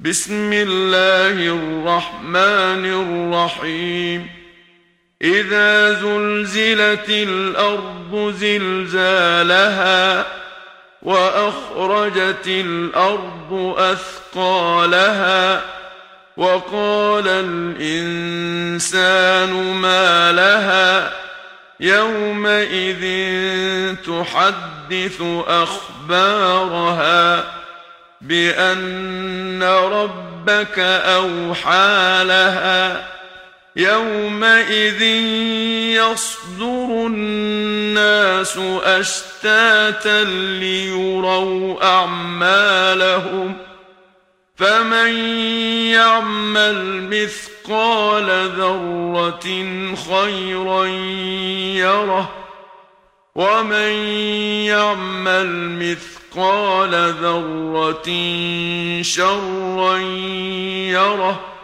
بسم الله الرحمن الرحيم إذا زلزلت الأرض زلزالها وأخرجت الأرض أثقالها وقال الإنسان ما لها يومئذ تحدث أخبارها بأن ربك أوحى لها يومئذ يصدر الناس أشتاتا ليروا أعمالهم فمن يعمل مثقال ذرة خيرا يره ومن يعمل مثقال ذرة شرا يره